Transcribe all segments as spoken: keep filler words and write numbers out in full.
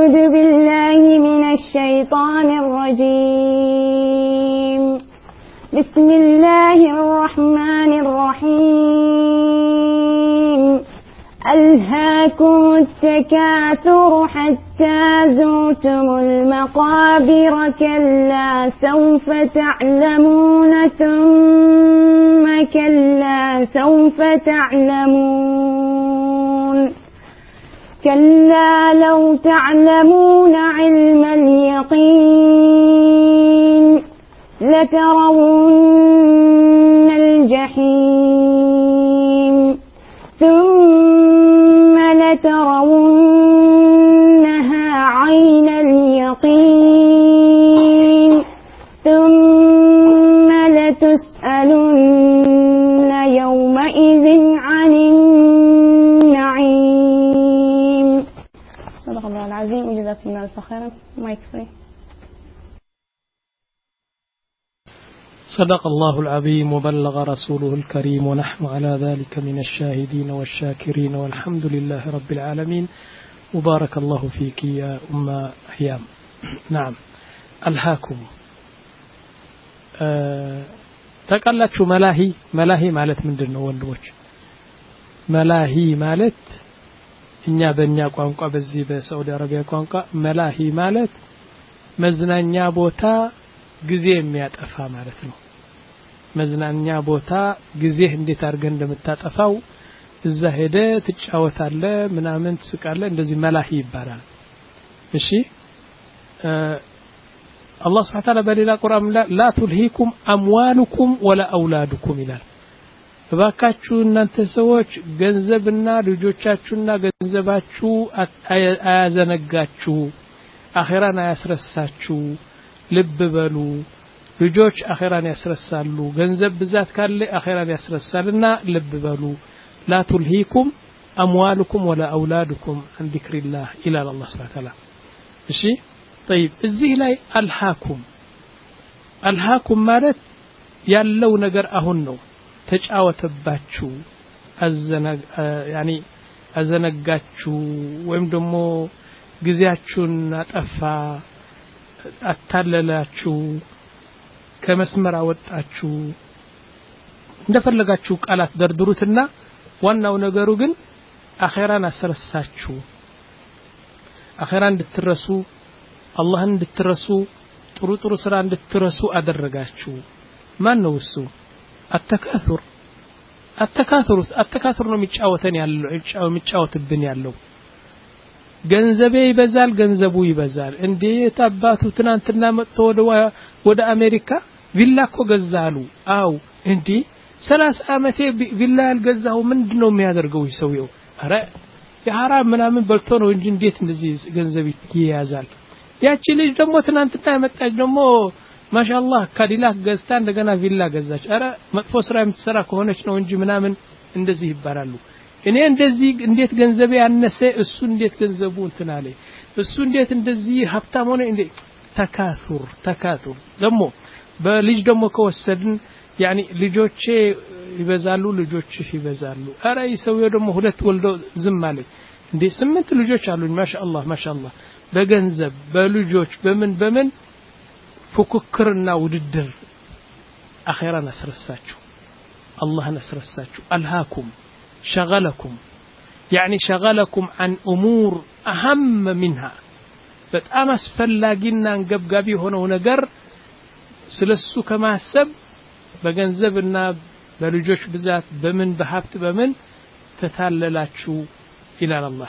أعوذ بالله من الشيطان الرجيم بسم الله الرحمن الرحيم ألهاكم التكاثر حتى زرتم المقابر كلا سوف تعلمون ثم كلا سوف تعلمون كلا لو تعلمون علم اليقين لترون الجحيم ثم لترونها عين اليقين ثم لتسألن يومئذ عن النعيم. صدق الله العظيم وجزاكم الله خيرا. مايك فري. صدق الله العظيم وبلغ رسوله الكريم ونحن على ذلك من الشاهدين والشاكرين والحمد لله رب العالمين. وبارك الله فيك يا أم أحيام. نعم ألهاكم أه تقلتشو ملاهي ملاهي مالت ምንድን ነው ወንድሞች? መላሂ ማለት እኛ በእኛ ቋንቋ በዚህ በሳዑዲ አረቢያ ቋንቋ መላሂ ማለት መዝናኛ ቦታ ጊዜ የሚያጠፋ ማለት ነው። መዝናኛ ቦታ ጊዜ እንዴት አድርገህ እንደምታጠፋው እዛ ሄደ ትጫወታለ ምናምን ትስቃለ እንደዚህ መላሂ ይባላል። እሺ አላህ Subhanahu Wa Ta'ala በሌላ ቁርአን ላ ቱልሂኩም አምዋሉኩም ወላ አውላዱኩም ይላል። እባካችሁ እናንተ ሰዎች ገንዘብና ልጆቻችሁና ገንዘባችሁ አያዘነጋችሁ አኺራን አያስረሳችሁ ልብ በሉ። ልጆች አኺራን ያስረሳሉ ገንዘብ ብዛት ካለ አኺራን ያስረሳልና ልብ በሉ። ላ ቱልሂኩም አምዋሉኩም ወላ አውላዱኩም አን ዚክሪላህ ኢላል አላህ Subhanahu Wa Ta'ala። እሺ طيب እዚህ ላይ አልሃኩም አልሃኩም ማለት ያለው ነገር አሁን ነው ተጫወተባችሁ አዘነጋ ያኒ አዘነጋችሁ ወይም ደግሞ ጊዜያችሁን አጠፋ አታለላችሁ ከመስመር አወጣችሁ እንደፈለጋችሁ ቃላት ደርድሩትና ዋናው ነገሩ ግን አኺራን አስረሳችሁ አኺራን እንድትረሱ አላህን እንድትረሱ ጥሩ ጥሩ ስራ እንድትረሱ አደረጋችሁ። ማን ነው እሱ? አተካثር አተካثር አተካثር ነው የሚጫወተን ያለው የሚጫወትብን ያለው ገንዘቤ ይበዛል ገንዘቡ ይበዛል እንዴት አባቱ ትናንትና መጥቶ ወደ ወደ አሜሪካ ቪላ እኮ ገዛሉ። አው እንዴ ሰላሳ አመቴ ቪላ ያልገዛው ምንድነው የሚያደርገው ይሰውየው? አረ የሐራም ምናምን በልቶ ነው እንጂ እንዴት እንደዚህ ገንዘብ ይያዛል? ያቺ ልጅ ደግሞ ትናንትና የመጣች ደግሞ ማሻአላህ ካዲላክ ገዝታ እንደገና ቪላ ገዛች። አረ መጥፎ ስራ የምትሰራ ከሆነች ነው እንጂ ምናምን እንደዚህ ይባላሉ። እኔ እንደዚህ እንዴት ገንዘብ ያነሰ እሱ እንዴት ገንዘቡ እንትን አለ እሱ እንዴት እንደዚህ ሀብታም ሆነ እንዴ ተካثር ተካثር ደግሞ በልጅ ደግሞ ከወሰድን ያኒ ልጆቼ ይበዛሉ ልጆችሽ ይበዛሉ። አረ ይሰውየው ደግሞ ሁለት ወልዶ ዝም አለ እንዴ ስምንት ልጆች አሉኝ ማሻአላህ ማሻአላህ በገንዘብ በልጆች በምን በምን ፉክክርና ውድድር አኺራን አስረሳችሁ አላህን አስረሳችሁ። አልሃኩም شغلكم يعني شغلكم عن أمور أهم منها በጣም አስፈላጊና አንገብጋቢ ሆነው ነገር ስለሱ ከማሰብ በገንዘብና በልጆች ብዛት በምን በሀብት በምን ተታለላችሁ ይላል አላህ።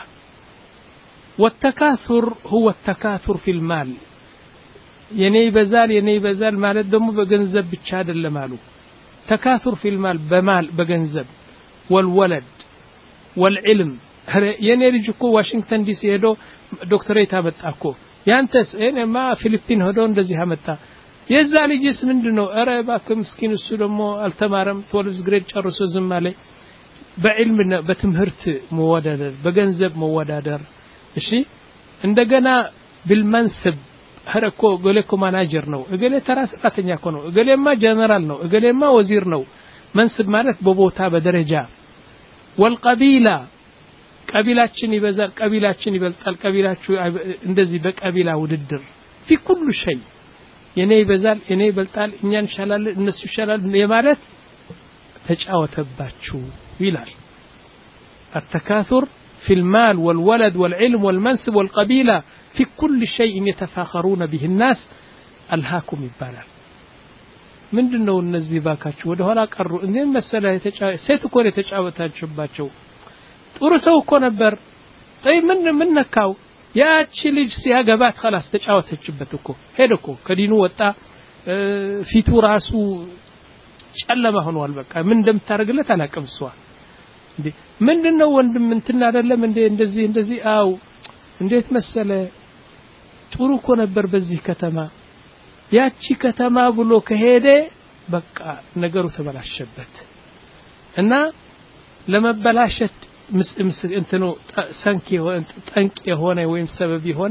والتكاثر هو التكاثر في المال የኔ ይበዛል የኔ ይበዛል ማለት ደግሞ በገንዘብ ብቻ አይደለም አሉ። ተካثر في المال በማል በገንዘብ والولد والعلم የኔ ልጅ እኮ ዋሽንግተን ዲሲ ሄዶ ዶክተሬት አመጣኮ ያንተስ እኔማ ፊሊፒን ሄዶ እንደዚህ አመጣ የዛ ልጅስ ምንድነው? አረ እባክህ ምስኪን እሱ ደግሞ አልተማረም ትዌልቭ ግሬድ ጨርሶ ዝም አለ። በዕልም በትምህርት መወዳደር በገንዘብ መወዳደር እሺ እንደገና بالمنصب ሀረኮ ገለኮ ማናጀር ነው እገሌ ተራ ሰራተኛ እኮ ነው እገሌማ ጀነራል ነው እገሌማ ወዚር ነው መንስብ ማለት በቦታ በደረጃ والقبيلة ቀቢላችን ይበዛል ቀቢላችን ይበልጣል ቀቢላችሁ እንደዚህ በቀቢላ ውድድር في كل شيء የኔ ይበዛል የኔ ይበልጣል እኛ እንሻላል እነሱ ይሻላል የማለት ተጫወተባችሁ ይላል التكاثر في المال والولد والعلم والمنصب والقبيلة في كل شيء يتفاخرون به الناس ألهاكم ይባላል ምንድነው እነዚህ ባካችሁ ወደ ኋላ ቀሩ እንዴ መሰለ ሴት እኮ ነው የተጫወታችሁባቸው ጥሩ ሰው እኮ ነበር طيب ምን ምን ነካው ያቺ ልጅ ሲያገባት خلاص ተጫወተችበት እኮ ሄደኮ ከዲኑ ወጣ ፊቱ ራሱ ጨለማ ሆኗል በቃ ምን እንደምታረግለት አላቀምሷ እንዴ ምንድነው ወንድም እንትን አይደለም እንዴ እንደዚህ እንደዚህ አው እንዴት መሰለ ጥሩ እኮ ነበር በዚህ ከተማ ያቺ ከተማ ብሎ ከሄደ በቃ ነገሩ ተበላሸበት እና ለመበላሸት ምስ እንትኑ ሰንኪ ጠንቅ የሆነ ወይም ሰበብ የሆነ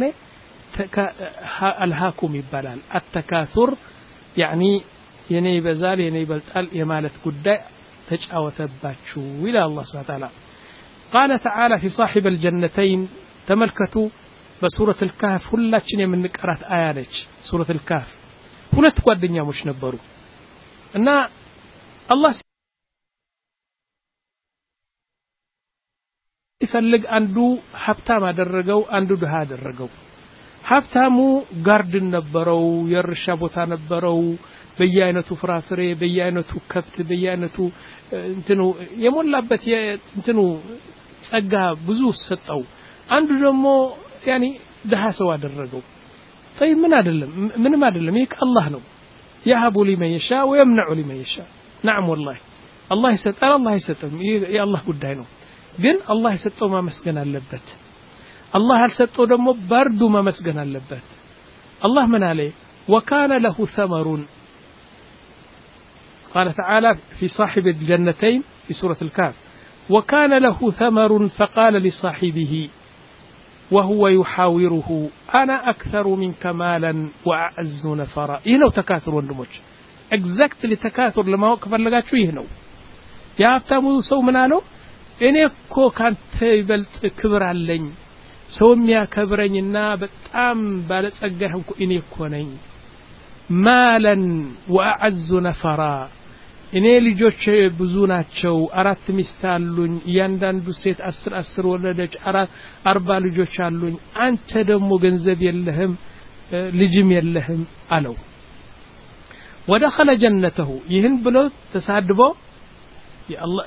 አልሃኩም ይባላል التكاثر يعني የኔ ይበዛል የኔ ይበልጣል የማለት ጉዳይ ተጫወተባችሁ ኢላ አላህ Subhanahu Wa Ta'ala قال تعالى في صاحب الجنتين تملكتوا بسورة الكهف ሁላችን የምንቀራት አያ ነች ሱረቱ الكهف ሁለት ጓደኛሞች ነበሩ እና አላህ ይፈልግ አንዱ ሀብታም አደረገው አንዱ ድሃ አደረገው ሀብታሙ ጋርድን ነበረው የርሻ ቦታ ነበረው በየአይነቱ ፍራፍሬ በየአይነቱ ከብት በየአይነቱ እንትኑ የሞላበት እንትኑ ጸጋ ብዙ ሰጠው አንዱ ደግሞ ያኒ ድሃ ሰው አደረገው طيب ምን አይደለም ምንም አይደለም ይሄ አላህ ነው يهب لمن يشاء ويمنع لمن يشاء نعم والله الله يسطر الله يسطر يا الله ጉዳይ ነው ግን አላህ የሰጠው ማመስገን አለበት አላህ ያልሰጠው ደግሞ ባርዱ ማመስገን አለበት አላህ ምን አለ وكان له ثمر قال تعالى في صاحب الجنتين في سورة الكهف وكان له ثمر فقال لصاحبه وهو يحاوره أنا أكثر منك مالا وأعز نفرا إنه تكاثر ወንድሞች exactly ተካثر ለማወቅ ፈለጋችሁ ይሄ ነው ያ ሀብታሙ ሰው ምን አለው እኔ እኮ ካንተ ይበልጥ ክብር አለኝ ሰው የሚያከብረኝና በጣም ባለጸጋ ሆንኩ እኔ እኮ ነኝ ማለን ወአዕዝ ነፈራ እኔ ልጆች ብዙ ናቸው አራት ሚስት አሉኝ እያንዳንዱ ሴት አስር አስር ወለደች አራት አርባ ልጆች አሉኝ አንተ ደግሞ ገንዘብ የለህም ልጅም የለህም አለው ودخل جنته ይህን ብሎ ተሳድቦ ያአላህ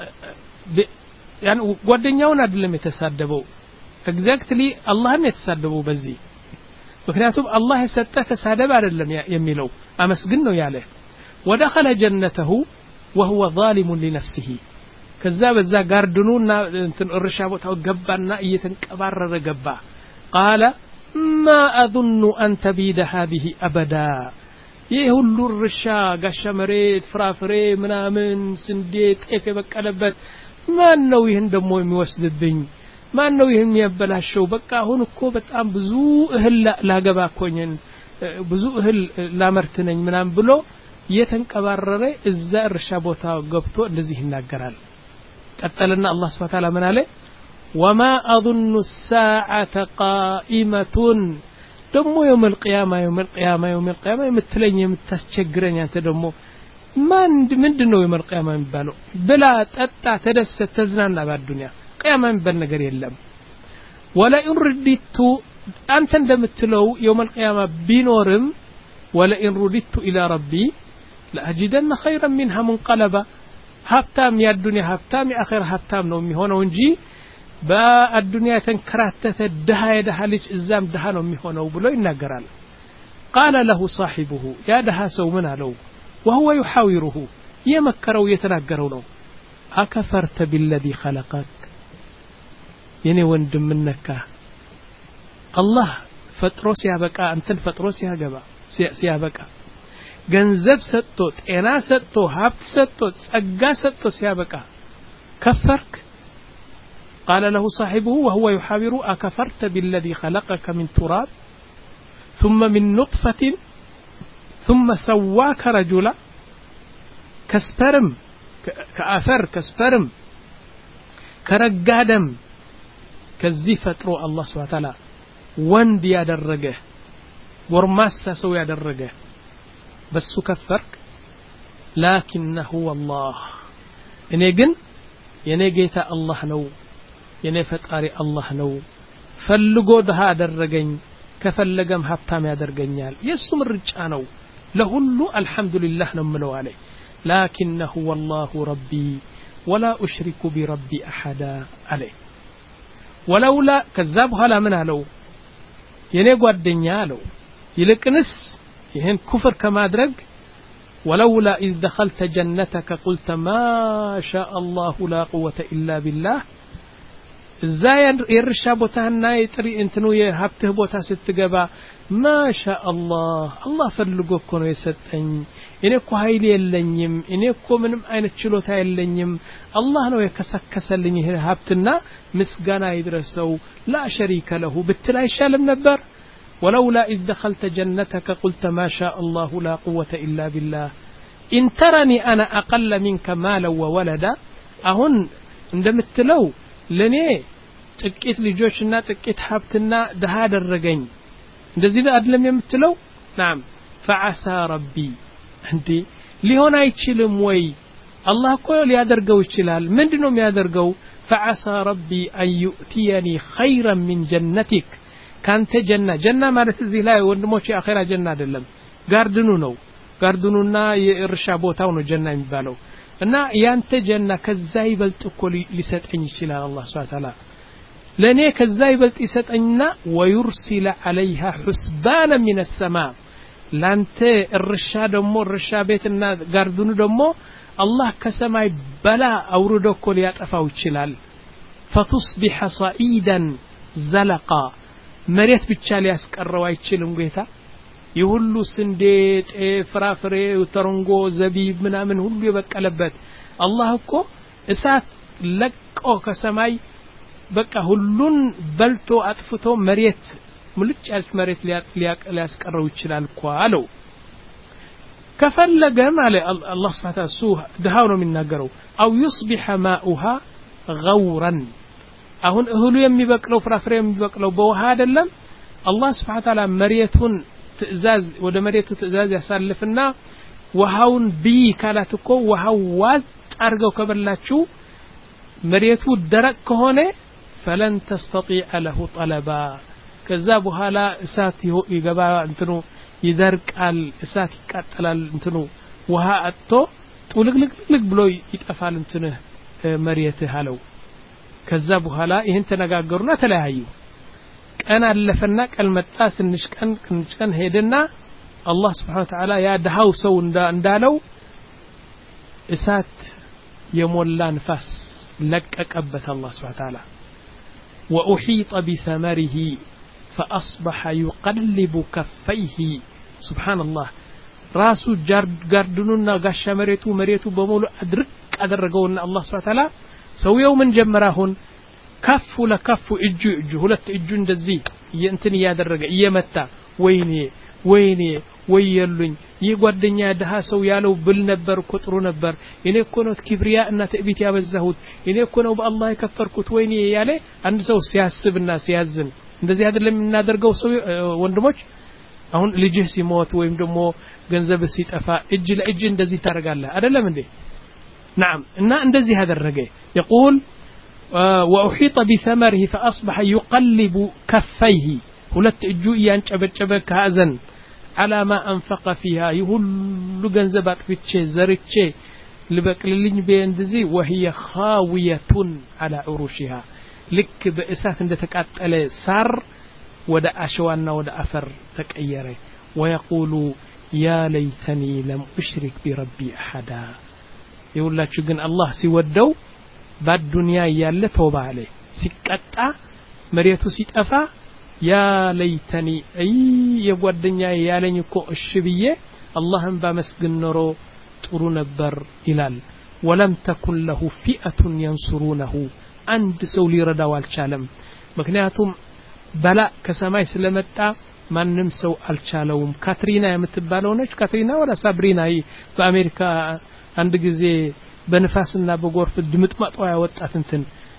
يعني ጓደኛውን አይደለም የተሳደበው ኤግዛክትሊ አላህን የተሳደበው በዚህ ምክንያቱም አላህ የሰጠ ተሳደብ አይደለም የሚለው አመስግን ነው ያለ ودخل جنته وهو ظالم لنفسه ከዛ በዛ ጋርድኑና እንትን እርሻ ቦታው ገባና እየተንቀባረረ ገባ قال ما اظن ان تبيد هذه ابدا ይህ ሁሉ እርሻ ጋሻ መሬት ፍራፍሬ ምናምን ስንዴ ጤፍ የበቀለበት ማን ነው ይሄን ደሞ የሚወስድብኝ ማን ነው ይሄን የሚያበላሸው በቃ አሁን እኮ በጣም ብዙ እህል ላገባ ኮኝን ብዙ እህል ላመርትነኝ ምናምን ብሎ የተንቀባረረ እዛ እርሻ ቦታ ገብቶ እንደዚህ ይናገራል ቀጠለና አላህ Subhanahu Wa Ta'ala ምን አለ وما اظن الساعه قائمه ደሞ يوم القيامه يوم القيامه يوم القيامه የምትለኝ የምታስቸግረኝ አንተ ደሞ ማን ምንድነው يوم القيامه የሚባለው ብላ ጠጣ ተደሰት ተዝናና በአዱንያ ቂያማ የሚባል ነገር የለም ولا ان رددت አንተ እንደምትለው يوم القيامه ቢኖርም ولا ان رددت الى ربي لاجدن خيرا منها منقلبا ሀብታም የአዱንያ ሀብታም የአኺራ ሀብታም ነው የሚሆነው እንጂ በአዱንያ ተንከራተተ ደሃ የደሃ ልጅ እዛም ደሃ ነው የሚሆነው ብሎ ይናገራል قال له صاحبه يا ደሃ ሰው ምን አለው وهو يحاوره يمكروا يتناغروا ነው أكفرت بالذي خلقك የኔ ወንድም ነካ አላህ ፈጥሮ ሲያበቃ አንተን ፈጥሮ ሲያገባ ሲያበቃ ገንዘብ ሰጥቶ ጤና ሰጥቶ ሀብት ሰጥቶ ጸጋ ሰጥቶ ሲያበቃ ከፈርክ قال له صاحبه وهو يحاور أكفرت بالذي خلقك من تراب ثم من نطفة ثم سواك رجلا كسبرم كأفر كسبرم كرقادم ከዚህ ፈጥሮ አላህ Subhanahu Wa Ta'ala ወንድ ያደረገ ጎርማሳ ሰው ያደረገ በሱ ከፈርክ ላኪንሁ والله እኔ ግን የኔ ጌታ አላህ ነው የኔ ፈጣሪ አላህ ነው ፈልጎ ደሃ አደረገኝ ከፈለገም ሀብታም ያደርገኛል የሱ ምርጫ ነው ለሁሉ አልহামዱሊላህ ነው ምለው አለ ላኪንሁ والله ربي ولا اشرك بربي احدا عليه ولولا كذاب ኋላ ምን አለው የኔ ጓደኛ አለው ይልቅንስ ይሄን ኩፍር ከማድረግ ولولا إذ دخلت جنتك قلت ما شاء الله لا قوة إلا بالله زي يرشا بوتانا يطري انتنو يهبته بوتا ስትገባ ما شاء الله الله ፈልጎ እኮ ነው የሰጠኝ እኔ እኮ ኃይል የለኝም እኔ እኮ ምንም አይነት ችሎታ የለኝም አላህ ነው የከሰከሰልኝ ይሄ ሀብትና ምስጋና ይድረሰው لا شريك له ብትል አይሻልም ነበር ولولا إذ دخلت جنتك قلت ما شاء الله لا قوة إلا بالله إن ترني أنا أقل منك مالا وولدا أهن እንደምትለው ለኔ ጥቂት ልጆችና ጥቂት ሀብትና ደሃ አደረገኝ እንደዚህ አይደለም የምትለው نعم فعسى ربي እንዴ ሊሆን አይችልም ወይ አላህ እኮ ሊያደርገው ይችላል ምንድነው የሚያደርገው فعسى ربي أن يؤتيني خيرا من جنتك ካንተ ጀና ጀና ማለት እዚህ ላይ ወንድሞች የአኺራ ጀና አይደለም ጋርድኑ ነው ጋርድኑና የእርሻ ቦታው ነው ጀና የሚባለው እና ያንተ ጀና ከዛ ይበልጥ እኮ ሊሰጠኝ ይችላል አላህ Subhanahu Wa Ta'ala ለኔ ከዛ ይበልጥ ይሰጠኝና ويرسل عليها حسبانا من السماء ላንተ እርሻ ደሞ እርሻ ቤትና ጋርድኑ ደሞ አላህ ከሰማይ በላ አውርዶ እኮ ሊያጠፋው ይችላል فتصبح صعيدا زلقا መሬት ብቻ ሊያስቀረው አይችልም ጌታ ይሁሉ ስንዴ ፍራፍሬ ተረንጎ ዘቢብ ምናምን ሁሉ የበቀለበት አላህ እኮ እሳት ለቆ ከሰማይ በቃ ሁሉን በልቶ አጥፍቶ መሬት ሙልጭ ያለች መሬት ሊያስቀረው ይችላል እኮ አለው ከፈለገ ማለት አላህ Subhanahu Wa Ta'ala ደሃው ነው የሚናገረው አው يصبح ماؤها غورا አሁን እህሉ የሚበቅለው ፍራፍሬ የሚበቅለው በውሃ አይደለም አላህ Subhanahu Wa Ta'ala መሬቱን ትእዛዝ ወደ መሬቱ ትእዛዝ ያሳልፍና ውሃውን ቢ ካላት እኮ ውሃው ዋጥ አርገው ከበላችሁ መሬቱ ደረቅ ከሆነ فلن تستطيع له طلبا ከዛ በኋላ እሳት ይገባ እንትኑ ይደርቃል እሳት ይቃጠላል እንትኑ ውሃ አጥቶ ጡልግልግልግ ብሎ ይጠፋል እንትነ መሬት አለው ከዛ በኋላ ይሄን ተነጋገሩና ተለያዩ ቀን አለፈና ቀን መጣ ትንሽ ቀን ትንሽ ቀን ሄደና አላህ Subhanahu Wa Ta'ala ያ ደሃው ሰው እንዳለው እሳት የሞላ ንፋስ ለቀቀበት አላህ Subhanahu Wa Ta'ala وأحيط بثمره فأصبح يقلب كفيه سبحان الله راسو جاردنونا غاش مريتو مريتو بمولو أدرك أدرقونا الله سبحانه وتعالى سويو من جمراهن كفو لكفو إجو إجو هلت إجو ندزي ينتني يادرق يمتا ويني ويني ويلون يقعدني دها سو يالو بالنبر كترو نبر إني كونت كبرياء إن تأبيت يا بالزهود إني كونوا بالله يكفر كت ويني يالي عند سو سياسب الناس يازن እንደዚህ አይደለም እናደርገው ሰው ወንድሞች አሁን ልጅህ ሲሞት ወይም ደግሞ ገንዘብ ሲጠፋ እጅ ለእጅ እንደዚህ ታረጋለህ አይደለም እንዴ نعم እና እንደዚህ ያደረገ يقول واحيط بثمره فاصبح يقلب كفيه ሁለት እጁ ያንጨበጨበ ከሐዘን على ما انفق فيها يሁሉ ገንዘብ አጥፍቼ ዘርቼ ልበቅልልኝ በእንደዚህ وهي خاويه على عروشها ልክ በእሳት እንደተቃጠለ ሳር ወደ አሸዋና ወደ አፈር ተቀየረ ويقول يا ليتني لم اشرك بربي احد ይውላችሁ ግን አላህ ሲወደው በዱንያ ያለ ተውባ አለ ሲቀጣ መሬቱ ሲጠፋ ያ ለይተኒ አይ የጓደኛ ያለኝ እኮ እሺ ብዬ አላህን ባመስግን ኖሮ ጥሩ ነበር ይላል ولم تكن له فئة ينصرونه አንድ ሰው ሊረዳው አልቻለም ምክንያቱም በላ ከሰማይ ስለመጣ ማንንም ሰው አልቻለውም ካትሪና የምትባለው ነች ካትሪና ወላ ሳብሪና በአሜሪካ አንድ ጊዜ በንፋስና በጎርፍ ድምጥማጧ ያወጣት እንትን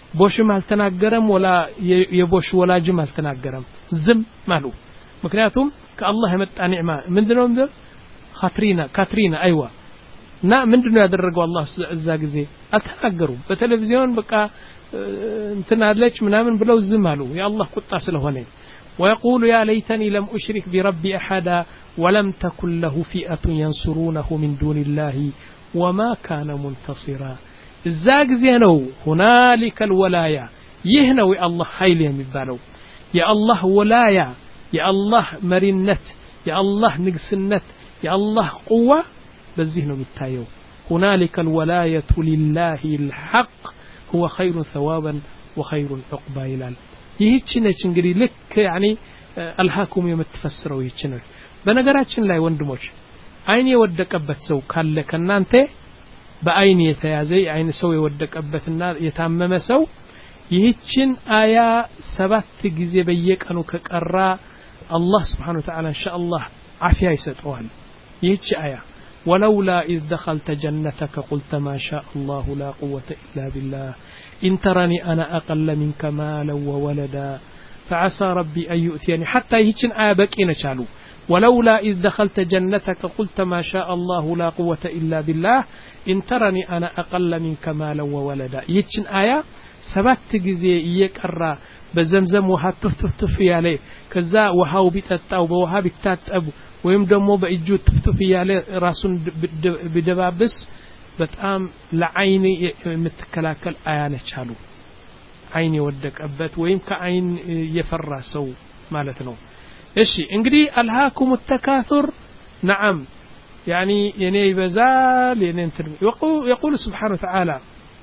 ቦሽም አልተናገረም ወላ የቦሽ ወላጅም አልተናገረም ዝም ማሉ ምክንያቱም ከአላህ የመጣ ኒዕማ ምንድነው ምንድነው ካትሪና ካትሪና አይዋ እና ምንድነው ያደረገው አላህ እዛ ጊዜ አልተናገሩም በቴሌቪዥን በቃ እንትና አለች ምናምን ብለው ዝም አሉ የአላህ ቁጣ ስለሆነ ويقول يا ليتني لم أشرك بربي أحدا ولم تكن له فئة ينصرونه من دون الله وما كان منتصرا الزاق زينو هنالك الولاية يهنوي الله حيل يمبالو يا الله ولاية يا الله مرنت يا الله نقسنت يا الله قوة بزهنو متايو هنالك الولاية لله الحق هو خير ثوابا وخير عقبا إلال ይህች ነች እንግዲህ ልክ يعني አልሃኩም የምትፈስረው ይህች ነች በነገራችን ላይ ወንድሞች አይን የወደቀበት ሰው ካለ ከናንተ በአይን የተያዘ አይን ሰው የወደቀበትና የታመመ ሰው ይህችን አያ ሰባት ጊዜ በየቀኑ ከቀራ አላህ Subhanahu Wa Ta'ala ኢንሻአላህ አፊያ ይሰጠዋል ይህች አያ ولولا إذ دخلت جنتك قلت ما شاء الله لا قوة إلا بالله إن ترني أنا أقل منك مالا وولدا فعسى ربي أن يؤتيني حتى يهيشن آية بكينا شالو ولولا إذ دخلت جنتك قلت ما شاء الله لا قوة إلا بالله إن ترني أنا أقل منك مالا وولدا يهيشن آية سبت جزي يكرر بزمزم وها تفتف يالي كذا وهاو بيتتاو بوها بيتتاب ወይም ደግሞ በእጁ ትፍትፍ ያለ ራሱን በደባብስ በጣም ለአይን የምትከላከል አያነች አሉ አይን የወደቀበት ወይም ከአይን የፈራ ሰው ማለት ነው እሺ እንግዲህ አልሃኩም التكاثر نعم يعني የኔ ይበዛል የኔ እንትን يقول سبحانه وتعالى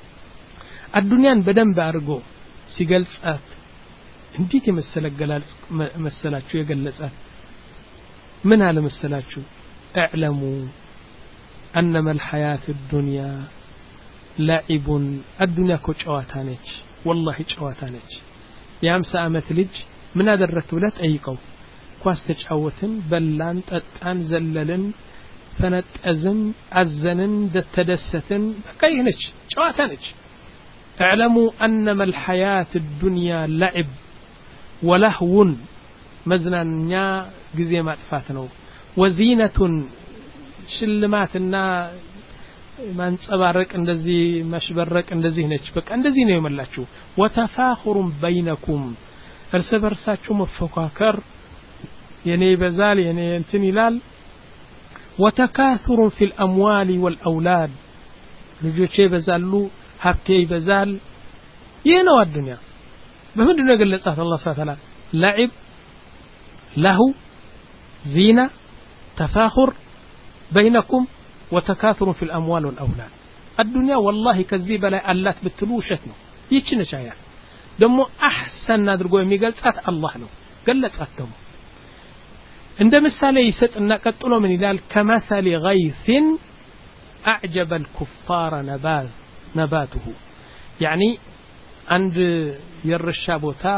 الدنيان በደንብ አድርጎ ሲገልጻት እንዴት የመሰለገላል መሰላችሁ የገለጻት من على مسلاتشو اعلموا أنما الحياة الدنيا لعب الدنيا كو جواتانج والله جواتانج يا امسا امت لج من هذا الركبلات ايقو كواس تجاوتن بلان تطان زللن فنتأزن عزنن تدستن بكاينج جواتانج اعلموا أنما الحياة الدنيا لعب ولهو مزنانيا ጊዜ ማጥፋት ነው ወዚነቱን ሽልማትና ማንጸባረቅ እንደዚህ ማሽበረቅ እንደዚህ ነች በቃ እንደዚህ ነው የመላችሁ ወተፋኹሩን በይነኩም እርስ በርሳችሁ መፈካከር የኔ ይበዛል የኔ እንትን ይላል ወተካثሩን ፊል አምዋሊ ወልአውላድ ልጆቼ ይበዛሉ ሀብቴ ይበዛል ይህ ነው አዱንያ በምንድን ነው የገለጻት አላህ Subhanahu Wa Ta'ala لعب له زينة تفاخر بينكم وتكاثر في الأموال والأولاد الدنيا والله كذيب لا ألات بتلوشتنا يتشن شايع دمو أحسن نادرقوا يميقال سات الله له قلت ساتهم عندما السالة يسد أنك تقولوا من إلال كمثل غيث أعجب الكفار نبات نباته يعني عند يرشابوتا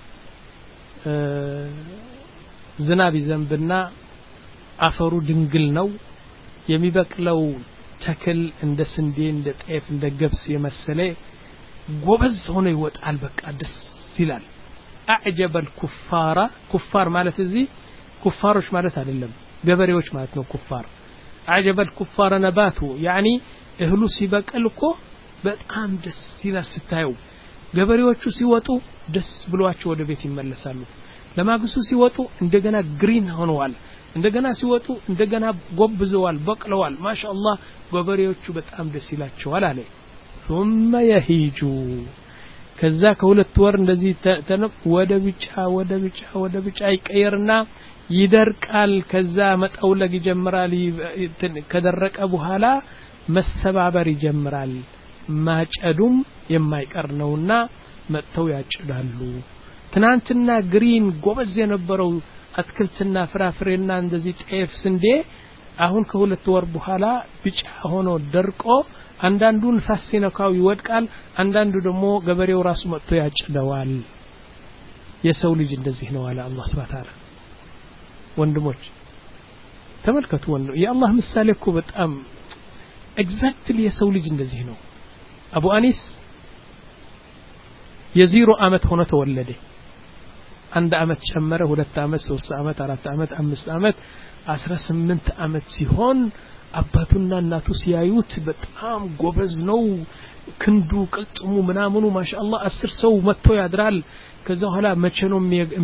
أه ዝናብ ይዘንብና አፈሩ ድንግል ነው የሚበቅለው ተክል እንደ ስንዴ እንደ ጤፍ እንደ ገብስ የመሰለ ጎበዝ ሆኖ ይወጣል በቃ ደስ ይላል አዕጀበ الكفار ኩፋር ማለት እዚህ ኩፋሮች ማለት አይደለም ገበሬዎች ማለት ነው ኩፋር አዕጀበ الكفار نباته يعني እህሉ ሲበቅል እኮ በጣም ደስ ይላል ስታዩ ገበሬዎቹ ሲወጡ ደስ ብሏቸው ወደ ቤት ይመለሳሉ ለማግስቱ ሲወጡ እንደገና ግሪን ሆነዋል እንደገና ሲወጡ እንደገና ጎብዘዋል በቅለዋል ማሻአላህ ገበሬዎቹ በጣም ደስ ይላቸዋል አለ ثم يهيج ከዛ ከሁለት ወር እንደዚህ ተነብ ወደ ቢጫ ወደ ቢጫ ወደ ቢጫ ይቀየርና ይደርቃል ከዛ መጣውለግ ይጀምራል ከደረቀ በኋላ መሰባበር ይጀምራል ማጨዱም የማይቀር ነውና መጥተው ያጭዳሉ ትናንትና ግሪን ጎበዝ የነበረው አትክልትና ፍራፍሬና እንደዚህ ጤፍ ስንዴ አሁን ከሁለት ወር በኋላ ቢጫ ሆኖ ደርቆ አንዳንዱ ንፋስ ሲነካው ይወድቃል አንዳንዱ ደግሞ ገበሬው ራሱ መጥቶ ያጭደዋል የሰው ልጅ እንደዚህ ነው አለ አላህ Subhanahu Wa Ta'ala ወንድሞች ተመልከቱ ወንድ የአላህ ምሳሌ እኮ በጣም ኤግዛክትሊ የሰው ልጅ እንደዚህ ነው አቡ አኒስ የዜሮ አመት ሆኖ ተወለደ አንድ አመት ጨመረ ሁለት አመት ሶስት አመት አራት አመት አምስት አመት አስራ ስምንት አመት ሲሆን አባቱና እናቱ ሲያዩት በጣም ጎበዝ ነው ክንዱ ቅልጥሙ ምናምኑ ማሻአላህ አስር ሰው መጥቶ ያድራል ከዛ በኋላ መቼ ነው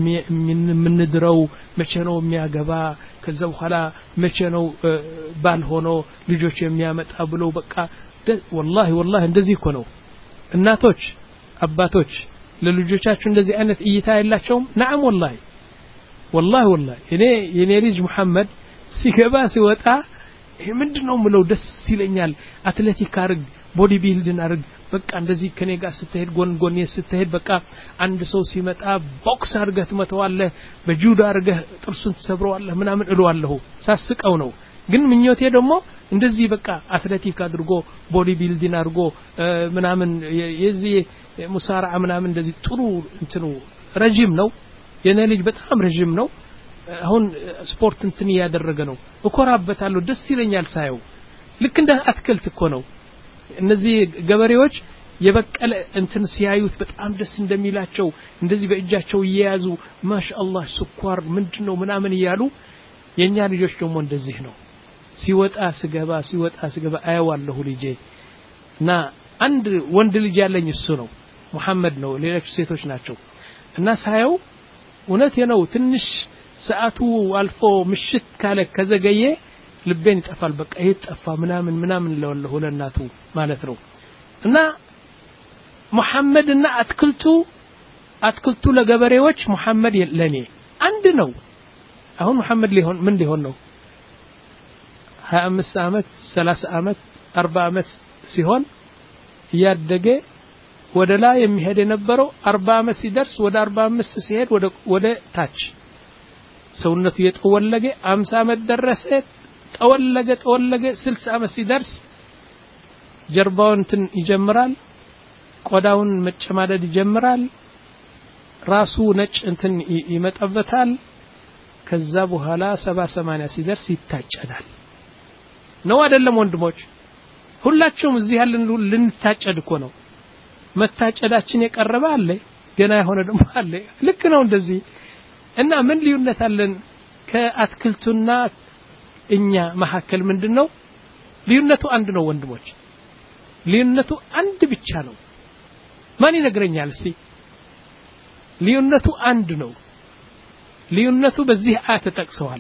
የምንድረው መቼ ነው የሚያገባ ከዛ በኋላ መቼ ነው ባል ሆኖ ልጆች የሚያመጣ ብሎ በቃ والله والله እንደዚህ እኮ ነው እናቶች አባቶች ለልጆቻቸው እንደዚህ አይነት እይታ ያላቸውም نعم والله والله والله እኔ የኔ ልጅ መሐመድ ሲገባ ሲወጣ ይሄ ምንድነው ምለው ደስ ይለኛል አትሌቲክ አርግ ቦዲ ቢልዲንግ አርግ በቃ እንደዚህ ከኔ ጋር ስትሄድ ጎን ጎን ስትሄድ በቃ አንድ ሰው ሲመጣ ቦክስ አርገህ ትመታዋለህ በጁዶ አርገህ ጥርሱን ትሰብረዋለህ ምናምን እለዋለሁ ሳስቀው ነው ግን ምኞቴ ደግሞ እንደዚህ በቃ አትሌቲክ አድርጎ ቦዲ ቢልዲንግ አድርጎ ምናምን የዚህ ሙሳራ ምናምን እንደዚህ ጥሩ እንትኑ ረጅም ነው የኔ ልጅ በጣም ረጅም ነው አሁን ስፖርት እንትን ያደረገ ነው እኮራበታለሁ ደስ ይለኛል ሳየው ልክ እንደ አትክልት እኮ ነው እነዚህ ገበሬዎች የበቀለ እንትን ሲያዩት በጣም ደስ እንደሚላቸው እንደዚህ በእጃቸው ይያዙ ማሻአላህ ስኳር ምንድነው ምናምን ይያሉ የኛ ልጆች ደግሞ እንደዚህ ነው ሲወጣ ስገባ ሲወጣ ስገባ አያዋለሁ ልጄ እና አንድ ወንድ ልጅ ያለኝ እሱ ነው መሐመድ ነው ሌሎች ሴቶች ናቸው እና ሳየው እውነት ነው ትንሽ ሰዓቱ አልፎ ምሽት ካለ ከዘገየ ልቤን ይጠፋል በቃ ይሄ ጠፋ ምናምን ምናምን ለወለሁ ለናቱ ማለት ነው እና መሐመድና አትክልቱ አትክልቱ ለገበሬዎች መሐመድ ለኔ አንድ ነው አሁን መሐመድ ሊሆን ምን ሊሆን ነው ሀያ አምስት አመት ሰላሳ አመት አርባ አመት ሲሆን ያደገ ወደ ላይ የሚሄድ የነበረው አርባ አመት ሲደርስ ወደ አርባ አምስት ሲሄድ ወደ ወደ ታች ሰውነቱ የተወለገ አምሳ አመት ደረሰ ተወለገ ተወለገ ስልሳ አመት ሲደርስ ጀርባውን እንትን ይጀምራል ቆዳውን መጨማደድ ይጀምራል ራሱ ነጭ እንትን ይመጣበታል ከዛ በኋላ ሰባ ሰማንያ ሲደርስ ይታጨዳል ነው አይደለም ወንድሞች ሁላችሁም እዚህ ያለን ልንታጨድ እኮ ነው መታጨዳችን የቀረበ አለ ገና የሆነ ደግሞ አለ ልክ ነው እንደዚህ እና ምን ልዩነት አለን ከአትክልቱና እኛ መሐከል ምንድነው ልዩነቱ አንድ ነው ወንድሞች ልዩነቱ አንድ ብቻ ነው ማን ይነግረኛል እስቲ ልዩነቱ አንድ ነው ልዩነቱ በዚህ አያ ተጠቅሰዋል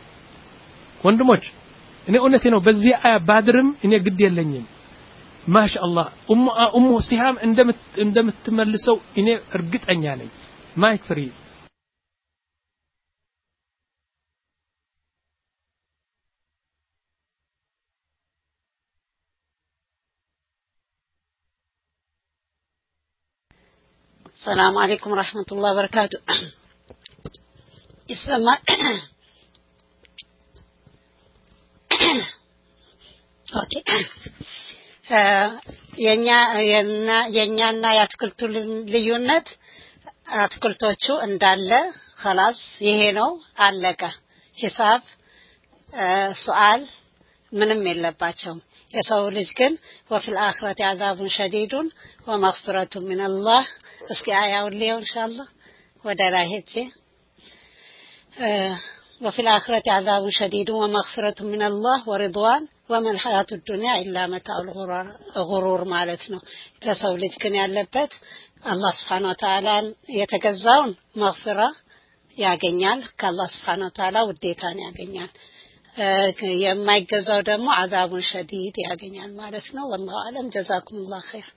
ወንድሞች እኔ እውነቴ ነው በዚህ አያ ባድርም እኔ ግድ የለኝም ማሻአላህ ኡሙ ኡሙ ሲሃም እንደምት እንደምትመልሰው እኔ እርግጠኛ ነኝ ማይክ ፍሪ السلام عليكم ورحمة الله وبركاته يسمع اوكي የኛ የና የኛና ያትክልቱ ልዩነት አትክልቶቹ እንዳለ خلاص ይሄ ነው አለቀ ሂሳብ ሱአል ምንም የለባቸውም የሰው ልጅ ግን وفي الآخرة عذاب شديد ومغفرة من الله እስኪ አያው ሊው ኢንሻአላህ ወደ ላይ ሄጄ وفي الآخرة عذاب شديد ومغفرة من الله ورضوان وما الحياة الدنيا إلا متاع الغرور ማለት ነው ለሰው ልጅ ግን ያለበት አላህ Subhanahu Wa Ta'ala የተገዛውን መግፍራ ያገኛል ከአላህ Subhanahu Wa Ta'ala ውዴታን ያገኛል የማይገዛው ደግሞ عذاب شديد ያገኛል ማለት ነው والله اعلم جزاكم الله خير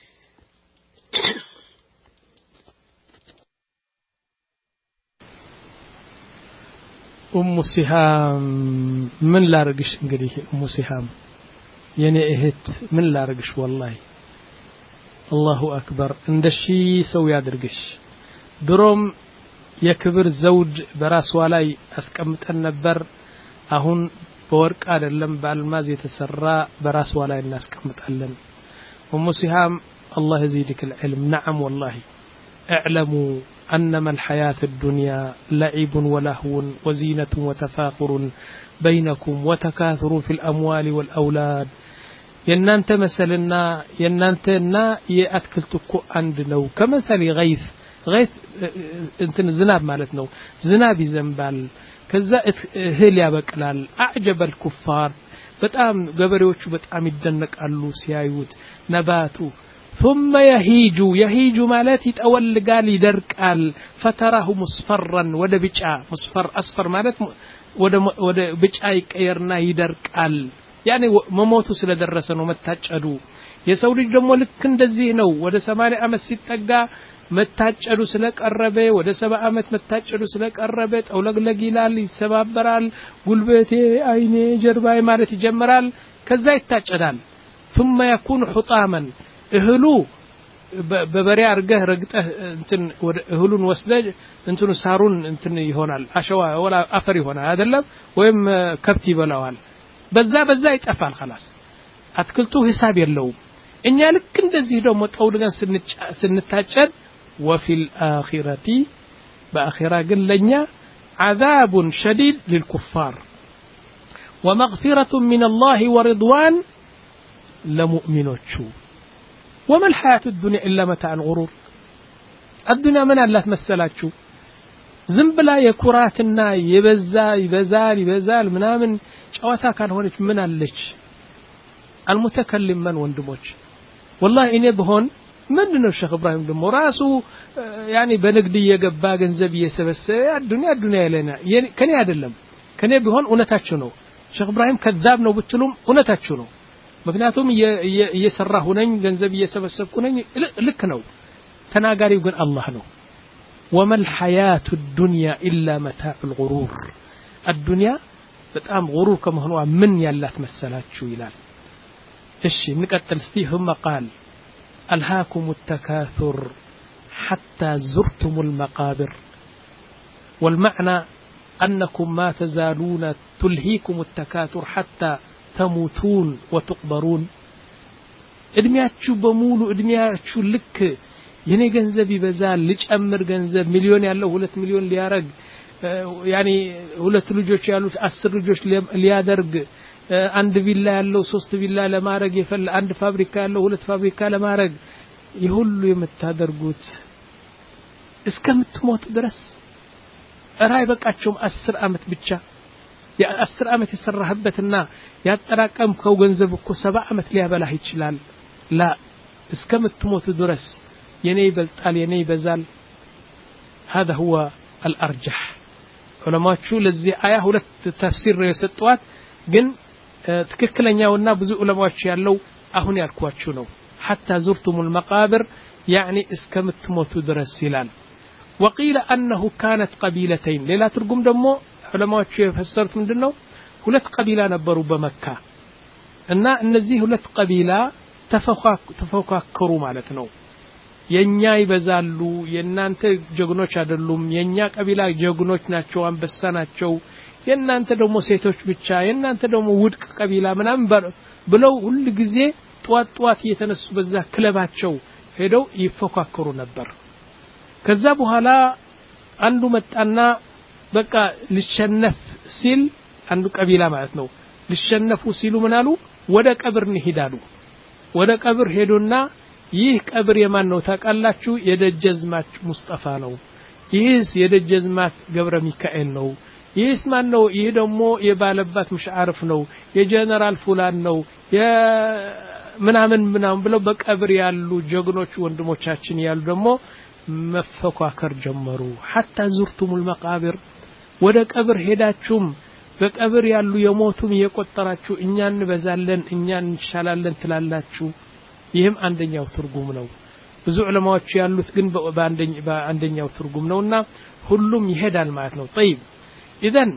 ኡሙ ሲሃም ምን ላርግሽ እንግዲህ ኡሙ ሲሃም የኔ እህት ምን ላርግሽ والله الله اكبر እንደሺ ሰው ያድርግሽ ድሮም የክብር ዘውድ በራስዋ ላይ አስቀምጠን ነበር አሁን በወርቅ አይደለም በአልማዝ የተሰራ በራስዋ ላይ እናስቀምጣለን ኡሙ ሲሃም الله يزيدك العلم نعم والله اعلموا أنما الحياة الدنيا لعب ولهو وزينة وتفاخر بينكم وتكاثر في الأموال والأولاد የናንተ መሰልና የናንተና የአትክልት እኮ አንድ ነው ከመሰል غيث غيث እንትን ዝናብ ማለት ነው ዝናብ ይዘንባል ከዛ እህል ያበቅላል አዕጀበ الكفار በጣም ገበሬዎቹ በጣም ይደነቃሉ ሲያዩት ነባቱ ثم يهيج يهيج ማለት ይጠወልጋል ይደርቃል فتراه مصفرا ወደ ቢጫ مصفر اصفر ማለት ወደ ወደ ቢጫ ይቀየርና ይደርቃል ያኔ መሞቱ ስለደረሰ ነው መታጨዱ የሰው ልጅ ደግሞ ልክ እንደዚህ ነው ወደ ሰማንያ አመት ሲጠጋ መታጨዱ ስለቀረበ ወደ ሰባ አመት መታጨዱ ስለቀረበ ጠውለግለግ ይላል ይሰባበራል ጉልበቴ አይኔ ጀርባይ ማለት ይጀምራል ከዛ ይታጨዳል ثم يكون حطاما እህሉ በበሬ አርገህ ረግጠህ እንትን ወደ እህሉን ወስደህ እንትኑ ሳሩን እንትን ይሆናል አሸዋ ወላ አፈር ይሆናል አይደለም ወይም ከብት ይበላዋል በዛ በዛ ይጠፋል خلاص አትክልቱ ሂሳብ የለውም እኛ ልክ እንደዚህ ደግሞ ጠውልገን ስንታጨድ وفي الآخرة بآخرة قل لنا عذاب شديد للكفار ومغفرة من الله ورضوان لمؤمنوشو وما الحياة الدنيا إلا متاع الغرور الدنيا من الله تمثلاتشو زنبلا يكراتنا يبزا يبزال يبزال منامن شواتا كان هونك من اللج المتكلم من وندموش والله إني بهون ምንድነው ሼክ ኢብራሂም ደሞ ራሱ ያኒ በንግድ እየገባ ገንዘብ እየሰበሰ አዱንያ አዱንያ ይለና ከኔ አይደለም ከኔ ቢሆን እውነታችሁ ነው ሼክ ኢብራሂም ከذاب ነው ብትሉም እውነታችሁ ነው ምክንያቱም እየሰራሁ ነኝ ገንዘብ እየሰበሰብኩ ነኝ ልክ ነው ተናጋሪው ግን አላህ ነው وما الحياة الدنيا إلا متاع الغرور الدنيا በጣም غرور ከመሆኗ ምን ያላት መሰላችሁ ይላል እሺ እንቀጥል እስቲ ثم قال ألهاكم التكاثر حتى زرتم المقابر والمعنى أنكم ما تزالون تلهيكم التكاثر حتى تموتون وتقبرون ادمياتشو بمولو ادمياتشو لك يني ገንዘብ ይበዛል ልጨምር ገንዘብ ሚሊዮን ያለው ሁለት ሚሊዮን ሊያረግ ያኒ ሁለት ልጆች ያሉት አስር ልጆች ሊያደርግ አንድ ቪላ ያለው ሶስት ቪላ ለማረግ ይፈል አንድ ፋብሪካ ያለው ሁለት ፋብሪካ ለማረግ ይሁሉ የምታደርጉት እስከምትሞት ድረስ እራይ በቃችሁም አስር አመት ብቻ ያ10 አመት የሰራህበትና ያጠራቀምከው ገንዘብ እኮ ሰባ አመት ሊያበላህ ይችላል ላ እስከምትሞት ድረስ የኔ ይበልጣል የኔ ይበዛል هذا هو الارجح ዑለማዎቹ ለዚህ አያ ሁለት ተፍሲር ነው የሰጡት ግን ትክክለኛውና ብዙ ዑለማዎች ያለው አሁን ያልኳችሁ ነው حتى زرتم المقابر يعني እስከምትሞቱ ድረስ ይላል وقيل انه كانت قبيلتين ሌላ ትርጉም ደግሞ ዑለማዎቹ የፈሰሩት ምንድነው ሁለት ቀቢላ ነበሩ በመካ እና እነዚህ ሁለት ቀቢላ ተፈካከሩ ማለት ነው የኛ ይበዛሉ የናንተ ጀግኖች አይደሉም የኛ ቀቢላ ጀግኖች ናቸው አንበሳ ናቸው የናንተ ደግሞ ሴቶች ብቻ የናንተ ደግሞ ውድቅ ቀቢላ ምናምን ብለው ሁሉ ጊዜ ጧት ጧት እየተነሱ በዛ ክለባቸው ሄደው ይፈካከሩ ነበር ከዛ በኋላ አንዱ መጣና በቃ ልሸነፍ ሲል አንዱ ቀቢላ ማለት ነው ልሸነፉ ሲሉ ምናሉ ወደ ቀብር እንሄዳሉ ወደ ቀብር ሄዱና ይህ ቀብር የማን ነው ታቃላችሁ የደጀዝማች ሙስጠፋ ነው ይህስ የደጀዝማች ገብረ ሚካኤል ነው ይህስ ማን ነው ይህ ደግሞ የባለባት ምሽዓርፍ ነው የጀነራል ፉላን ነው የምናምን ምናምን ብለው በቀብር ያሉ ጀግኖች ወንድሞቻችን ያሉ ደግሞ መፈካከር ጀመሩ حتى زرتم المقابر ወደ ቀብር ሄዳችሁም በቀብር ያሉ የሞቱም የቆጠራችሁ እኛን በዛለን እኛን እንሻላለን ትላላችሁ ይህም አንደኛው ትርጉም ነው ብዙ ዑለማዎች ያሉት ግን በአንደኛው ትርጉም ነውና ሁሉም ይሄዳል ማለት ነው طيب اذن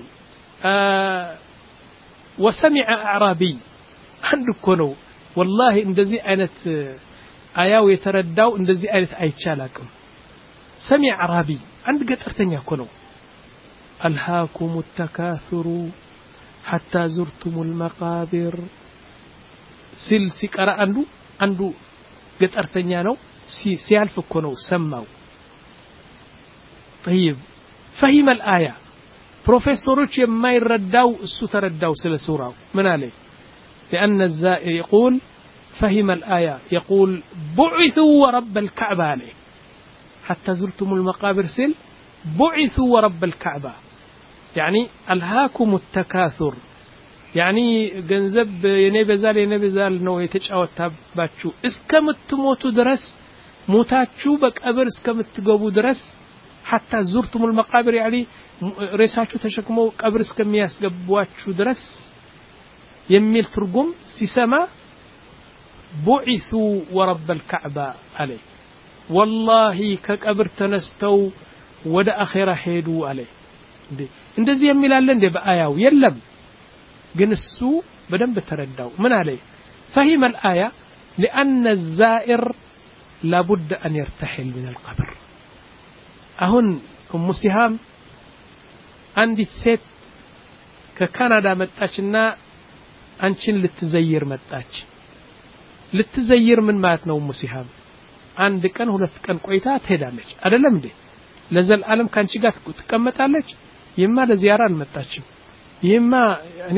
وسمع اعرابي عندك ነው والله እንደዚህ አይነት አያው የተረዳው እንደዚህ አይነት አይቻላቅም سمع اعرابي عند ገጠርተኛ እኮ ነው الهاكم التكاثر حتى زرتم المقابر ሲል ሲቀራ አንዱ አንዱ ገጠርተኛ ነው ሲያልፍ እኮ ነው ሰማው طيب فهم الايه بروفيسوروች የማይረዳው እሱ ተረዳው ስለ ሱራው ምን አለ لان الزائر يقول فهم الآية يقول بعثوا ورب الكعبة عليه حتى زرتم المقابر سل بعثوا ورب الكعبة يعني ألهاكم التكاثر يعني ገንዘብ የኔ በዛል የኔ በዛል ነው የተጫወታባችሁ እስከምትሞቱ ድረስ ሞታችሁ በቀብር እስከምትገቡ ድረስ حتى زرتم المقابر يعني ሬሳችሁ ተሸክመው ቀብር እስከሚያስገቧችሁ ድረስ የሚል ትርጉም ሲሰማ بعثوا ورب الكعبة عليه والله ከቀብር ተነስተው ወደ አኺራ ሄዱ عليه እንደዚህ የሚል አለ እንደ በአያው የለም ግን እሱ በደንብ ተረዳው ምን አለ فهم الآية لأن الزائر لابد أن يرتحل من القبر አሁን ኡሙ ሲሃም አንዲት ሴት ከካናዳ መጣችና አንቺን ልትዘይር መጣች ልትዘይር ምን ማለት ነው ኡሙ ሲሃም አንድ ቀን ሁለት ቀን ቆይታ ትሄዳለች አይደለም እንዴ ለዘላለም ካንቺ ጋር ትቀመጣለች ይማ ለዚያራ አልመጣችም ይማ እኔ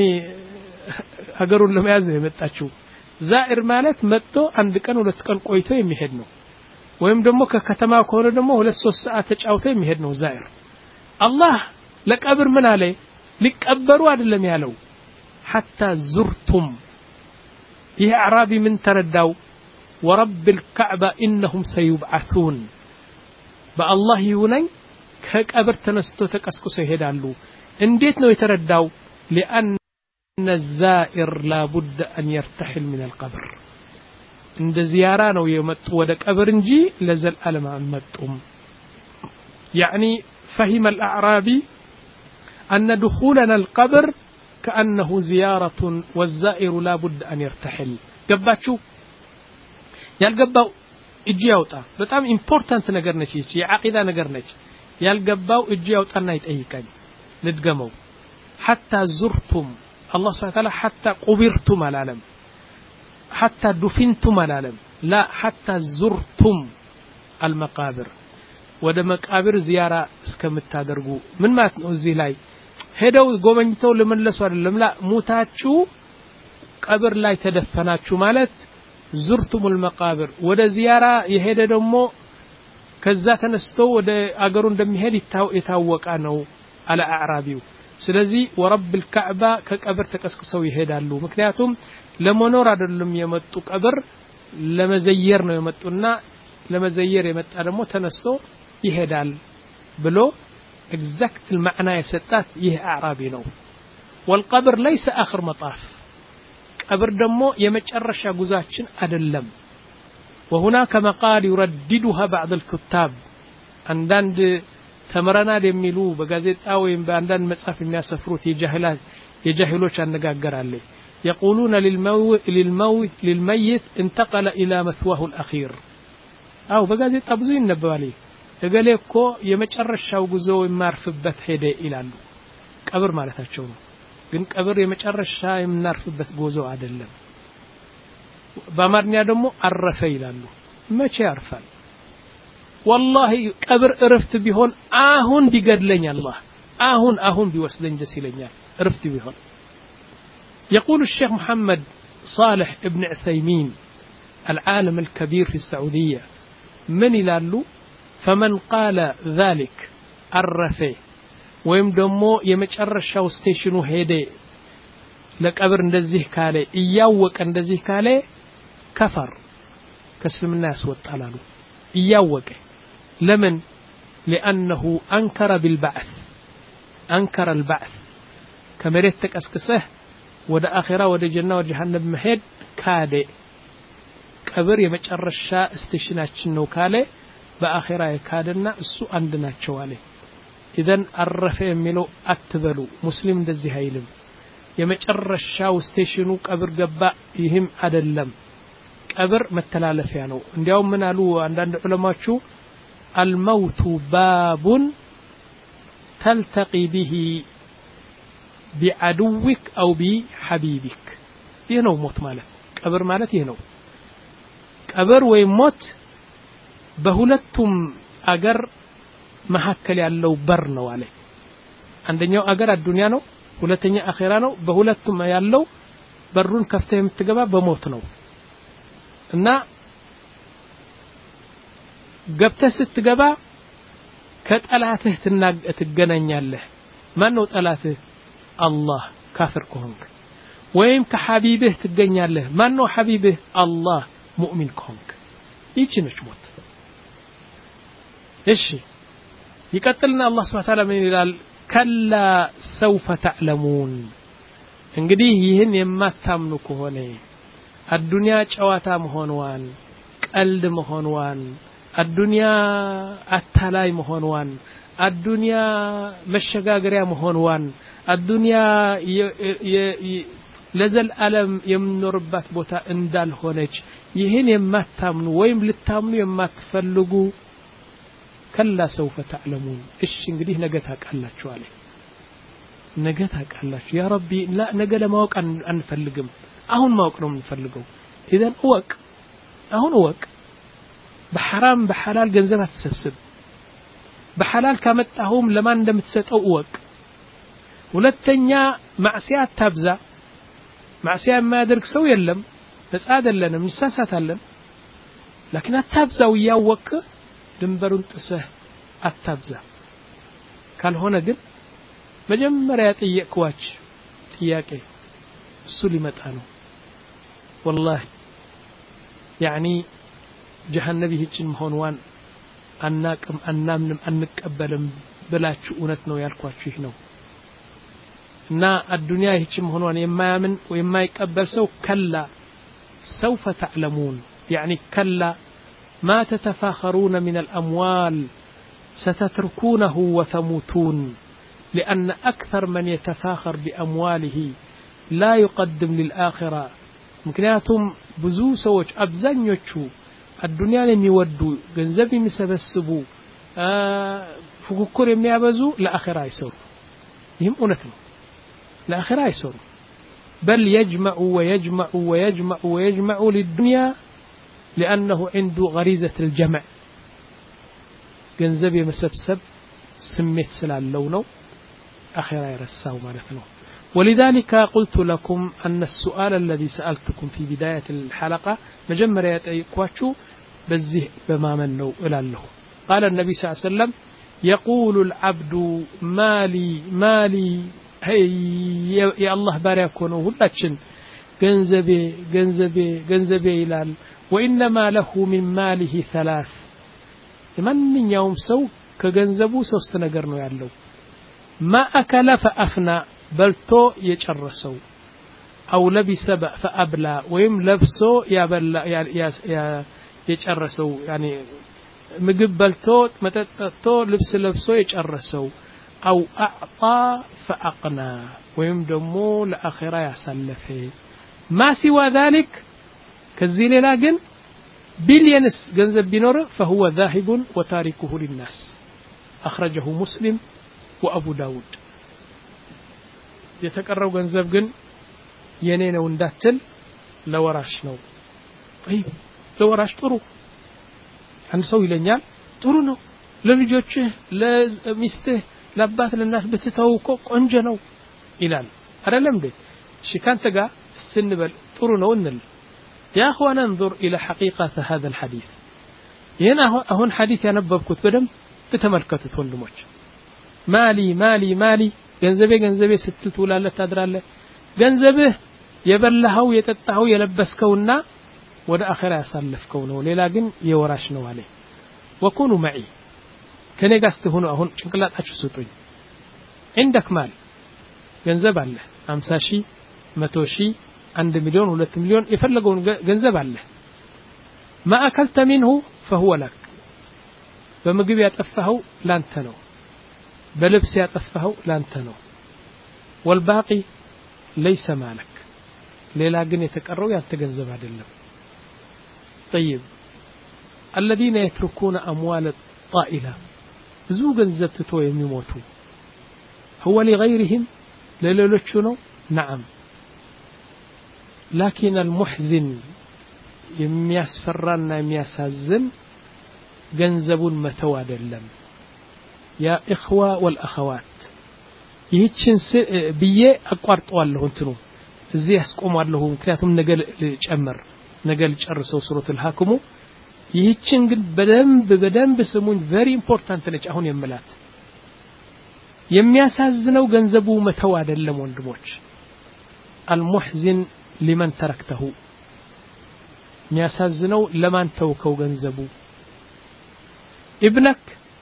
ሀገሩን ለመያዝ ነው የመጣችው ዛኢር ማለት መጥቶ አንድ ቀን ሁለት ቀን ቆይቶ የሚሄድ ነው ወይም ደግሞ ከከተማ ከሆነ ደግሞ ሁለት ሶስት ሰዓት ተጫውቶ የሚሄድ ነው ዛኢር አላህ ለቀብር ምን አለ ሊቀበሩ አይደለም ያለው حتى زرتم ይህ አዕራቢ ምን ተረዳው ورب الكعبة إنهم سيبعثون በአላህ ይሁነኝ ከቀብር ተነስቶ ተቀስቅሶ ይሄዳሉ እንዴት ነው የተረዳው لأن الزائر لابد أن يرتحل من القبر እንደ ዚያራ ነው የመጡ ወደ ቀብር እንጂ ለዘላለም አልመጡም يعني فهم الأعرابي أن دخولنا القبر كأنه زيارة والزائر لابد أن يرتحل ገባችሁ ያልገባው እጅ ያውጣ በጣም ኢምፖርታንት ነገር ነች ይቺ የዓቂዳ ነገር ነች ያልገባው እጅ ያውጣና ይጠይቀኝ ልድገመው حتى زرتم الله سبحانه وتعالى حتى قبرتم العالم حتى دفنتم العالم لا حتى زرتم المقابر ወደ መቃብር ዚያራ እስከምታደርጉ ምን ማለት ነው እዚህ ላይ ሄደው ጎበኝተው ለመለሱ አይደለም ላ ሙታችሁ ቀብር ላይ ተደፈናችሁ ማለት زرتم المقابر ወደ ዚያራ የሄደ ደግሞ ከዛ ተነስቶ ወደ አገሩ እንደሚሄድ የታወቀ ነው አለ አዕራቢው ስለዚህ ወረብ الكعبة ከቀብር ተቀስቅሰው ይሄዳሉ ምክንያቱም ለመኖር አይደለም የመጡ ቀብር ለመዘየር ነው የመጡና ለመዘየር የመጣ ደግሞ ተነስቶ ይሄዳል ብሎ ኤግዛክት المعنى የሰጣት ይህ አዕራቢ ነው والقبر ليس آخر مطاف ቀብር ደግሞ የመጨረሻ ጉዛችን አይደለም وهناك مقال يرددها بعض الكتاب አንዳንድ ተመረናል የሚሉ በጋዜጣ ወይም በአንዳንድ መጽሐፍ የሚያሰፍሩት የጃሂላት የጃሂሎች አነጋገራለ يقولون للموت للموت للميت انتقل الى مثواه الاخير አው በጋዜጣ ብዙ ይነበባል እገሌ እኮ የመጨረሻው ጉዞ የማርፍበት ሄደ ይላሉ ቀብር ማለታቸው ነው ግን ቀብር የመጨረሻ የምናርፍበት ጉዞ አይደለም በአማርኛ ደግሞ አረፈ ይላሉ መቼ ያርፋል والله ቀብር እረፍት ቢሆን አሁን ቢገድለኝ አላህ አሁን አሁን ቢወስደኝ ደስ ይለኛል እረፍት ቢሆን يقول الشيخ محمد صالح ابن عثيمين العالم الكبير في السعودية من يلالو فمن قال ذلك عرفه ወይም ደግሞ የመጨረሻው ስቴሽኑ ሄደ ለቀብር እንደዚህ ካለ እያወቀ እንደዚህ ካለ ከፈር ከእስልምና ያስወጣላሉ እያወቀ ለምን لأنه أنكر بالبعث أنكر البعث ከመሬት ተቀስቅሰህ ወደ አኺራ ወደ ጀና ወደ ጀሃነም መሄድ ካደ ቀብር የመጨረሻ ስቴሽናችን ነው ካለ በአኺራ የካደና እሱ አንድ ናቸው አለ إذن عرف የሚለው አትበሉ ሙስሊም እንደዚህ አይልም የመጨረሻው ስቴሽኑ ቀብር ገባ ይህም አይደለም ቀብር መተላለፊያ ነው እንዲያው ምን አሉ አንዳንድ ዑለማዎቹ الموت باب تلتقي به بعدوك أو بحبيبك ይህ ነው ሞት ማለት ቀብር ማለት ይህ ነው ቀብር ወይ ሞት በሁለቱም አገር መሐከል ያለው በር ነው አለ አንደኛው አገር አዱንያ ነው ሁለተኛ አኺራ ነው በሁለቱም ያለው በሩን ከፍተህ የምትገባ በሞት ነው እና ገብተህ ስትገባ ከጠላትህ ትገናኛለህ ማን ነው ጠላትህ አላህ ካፍር ከሆንክ ወይም ከሐቢብህ ትገኛለህ ማን ነው ሐቢብህ አላህ ሙእሚን ከሆንክ ይቺ ነች ሞት እሺ ይቀጥልና አላህ Subhanahu Wa Ta'ala ምን ይላል ከላ سوف تعلمون እንግዲህ ይህን የማታምኑ ከሆነ አዱንያ ጨዋታ መሆንዋን ቀልድ መሆንዋን አዱንያ አታላይ መሆንዋን አዱንያ መሸጋገሪያ መሆንዋን አዱንያ ለዘል ዓለም የምንኖርባት ቦታ እንዳልሆነች ይህን የማታምኑ ወይም ልታምኑ የማትፈልጉ ከላ سوف تعلمون እሺ እንግዲህ ነገ ታውቃላችሁ አለ ነገ ታውቃላችሁ ያ ረቢ ላ ነገ ለማወቅ አንፈልግም አሁን ማወቅ ነው የምንፈልገው اذا ወቅ አሁን ወቅ በሐራም በሐላል ገንዘብ አትሰብስብ በሐላል ካመጣሁም ለማን እንደምትሰጠው ወቅ ሁለተኛ ማዕሲያ አታብዛ ማዕሲያ የማያደርግ ሰው የለም ነፃ አይደለንም እንሳሳታለን لكن አታብዛው ያወቅ ድንበሩን ጥሰህ አታብዛ ካልሆነ ግን መጀመሪያ ጠየቅኳች ጥያቄ እሱ ሊመጣ ነው والله يعني ጀሃነም ይህችን መሆንዋን አናቅም አናምንም አንቀበልም ብላችሁ እውነት ነው ያልኳችሁ ይህ ነው እና አዱንያ ይህችን መሆንዋን የማያምን ወይ የማይቀበል ሰው ከላ سوف تعلمون يعني كلا ما تتفاخرون من الأموال ستتركونه وتموتون لأن أكثر من يتفاخر بأمواله لا يقدم للآخرة مكنياتهم بزو سوج أبزان يوچو الدنيا لم يودوا ገንዘብ የሚሰበስቡ ፉክክር የሚያበዙ ለአኺራ አይሰሩ ይህም እውነት ነው ለአኺራ አይሰሩ بل يجمع ويجمع ويجمع ويجمع للدنيا لأنه عنده غريزة الجمع ገንዘብ የመሰብሰብ ስሜት ስላለው ነው አኺራ ይረሳው ማለት ነው ولذلك قلت لكم أن السؤال الذي سألتكم في بداية الحلقة مجمّر يتأيقواتشو بزيه بمامن نو إلى الله قال النبي صلى الله عليه وسلم يقول العبد مالي مالي هي يا الله باركونه هلاتشن جنزبي جنزبي جنزبي إلال وإنما له من ماله ثلاث من يوم سو كجنزبو سوستنجرنو يالله ما أكل فأفنى بلتو يጨረሰው أو لبس فأبلى ويم لبسو يبلى يጨረሰው يعني ምግብ በልቶ መጠጥቶ ልብስ ለብሶ የጨረሰው أو أعطى فأقنى ويم ደሞ ለአኺራ ያሳለፈ ما سوى ذلك ከዚህ ሌላ ግን ቢሊየንስ ገንዘብ ቢኖር فهو ذاهب وتاركه للناس أخرجه مسلم وأبو داود የተቀረው ገንዘብ ግን የኔ ነው እንዳትል ለወራሽ ነው طيب ለወራሽ ጥሩ አንድ ሰው ይለኛል ጥሩ ነው ለልጆችህ ለሚስትህ ለአባት ለእናት ብትተው እኮ ቆንጆ ነው ይላል አይደለም እንዴ እሺ ካንተ ጋር ስንበል ጥሩ ነው እንል يا اخوان انظر الى حقيقه هذا الحديث هنا هون حديث ያነበብኩት በደም በተመልከቱት ወንድሞች ማሊ ማሊ ማሊ ገንዘቤ ገንዘቤ ስትል ትውላለህ ታድራለህ ገንዘብህ የበላኸው የጠጣኸው የለበስከውና ወደ አኺራ ያሳለፍከው ነው ሌላ ግን የወራሽ ነው አለ ወኩኑ معي ከኔ ጋር ስትሆኑ አሁን ጭንቅላታችሁ ስጡኝ عندك مال ገንዘብ አለ ሃምሳ ሺህ መቶ ሺህ አንድ ሚሊዮን ሁለት ሚሊዮን የፈለገውን ገንዘብ አለ ما أكلت منه فهو لك በምግብ ያጠፋኸው ላንተ ነው በልብስ ያጠፋኸው ላንተ ነው والباقي ليس مالك ሌላ ግን የተቀረው ያንተ ገንዘብ አይደለም طيب الذين يتركون أموال الطائلة ብዙ ገንዘብ ትተው የሚሞቱ هو لغيرهم ለሌሎቹ ነው نعم لكن المحزن የሚያስፈራና የሚያሳዝን ገንዘቡን መተው አይደለም يا إخوة والأخوات ይህችን ብዬ አቋርጠዋለሁ እንትኑ እዚህ ያስቆማለሁ ምክንያቱም ነገ ጨመር ነገል ጨርሰው ሱረቱል ሐክሙ ይህችን ግን በደንብ በደንብ ስሙኝ very important ነች አሁን የምላት የሚያሳዝነው ገንዘቡ መተው አይደለም ወንድሞች المحزن لمن تركته የሚያሳዝነው ለማን ተውከው ገንዘቡ ابنك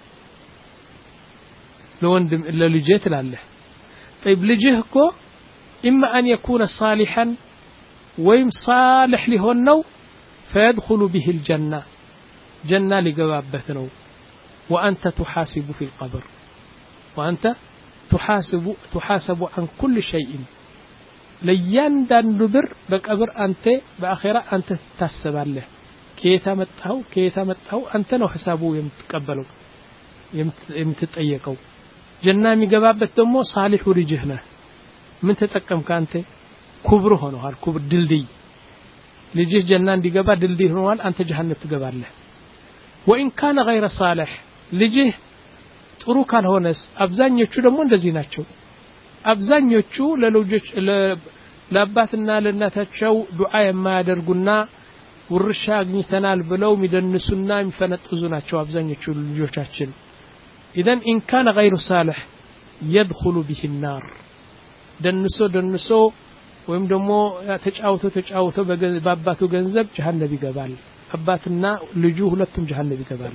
لوندم للجيه تلاله طيب لجيه እኮ اما ان يكون صالحا ويم صالح ሊሆን ነው فيدخل به الجنة جنة لجوابته نو وأنت تحاسب في القبر وأنت تحاسب تحاسب عن كل شيء ليندن بر بقبر أنت بآخرة أنت تحسب له كيتا متهو كيتا متهو أنت نو حسابه يمتقبله يمت يمتتأيكو جنة مجوابته دمو صالح ورجهنا من تتكم كأنت كبره هنو هالكبر دلدي لجيه جنان ديغبا دلدي هنوال أنت جهنم تقبله وإن كان غير صالح لجيه ጥሩ ካልሆነስ አብዛኞቹ ደግሞ እንደዚህ ናቸው አብዛኞቹ ለልጆች ለአባትና ለእናታቸው ዱዓ የማያደርጉና ውርሻ አግኝተናል ብለው የሚደንሱና የሚፈነጥዙ ናቸው አብዛኞቹ ልጆቻችን إذن إن كان غير صالح يدخل به النار ደንሶ ደንሶ ወይም ደግሞ ተጫውቶ ተጫውቶ በአባቱ ገንዘብ ጀሃነም ይገባል አባትና ልጁ ሁለቱም ጀሃነም ይገባሉ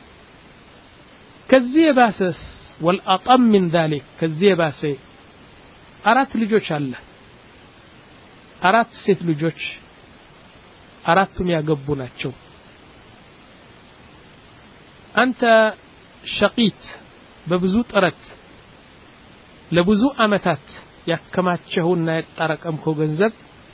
ከዚህ ባሰስ والأطم من ذلك ከዚህ ባሰ አራት ልጆች አለ አራት ሴት ልጆች አራቱም ያገቡ ናቸው አንተ ሸቂት በብዙ ጥረት ለብዙ አመታት ያከማቸውና ያጣረቀምከው ገንዘብ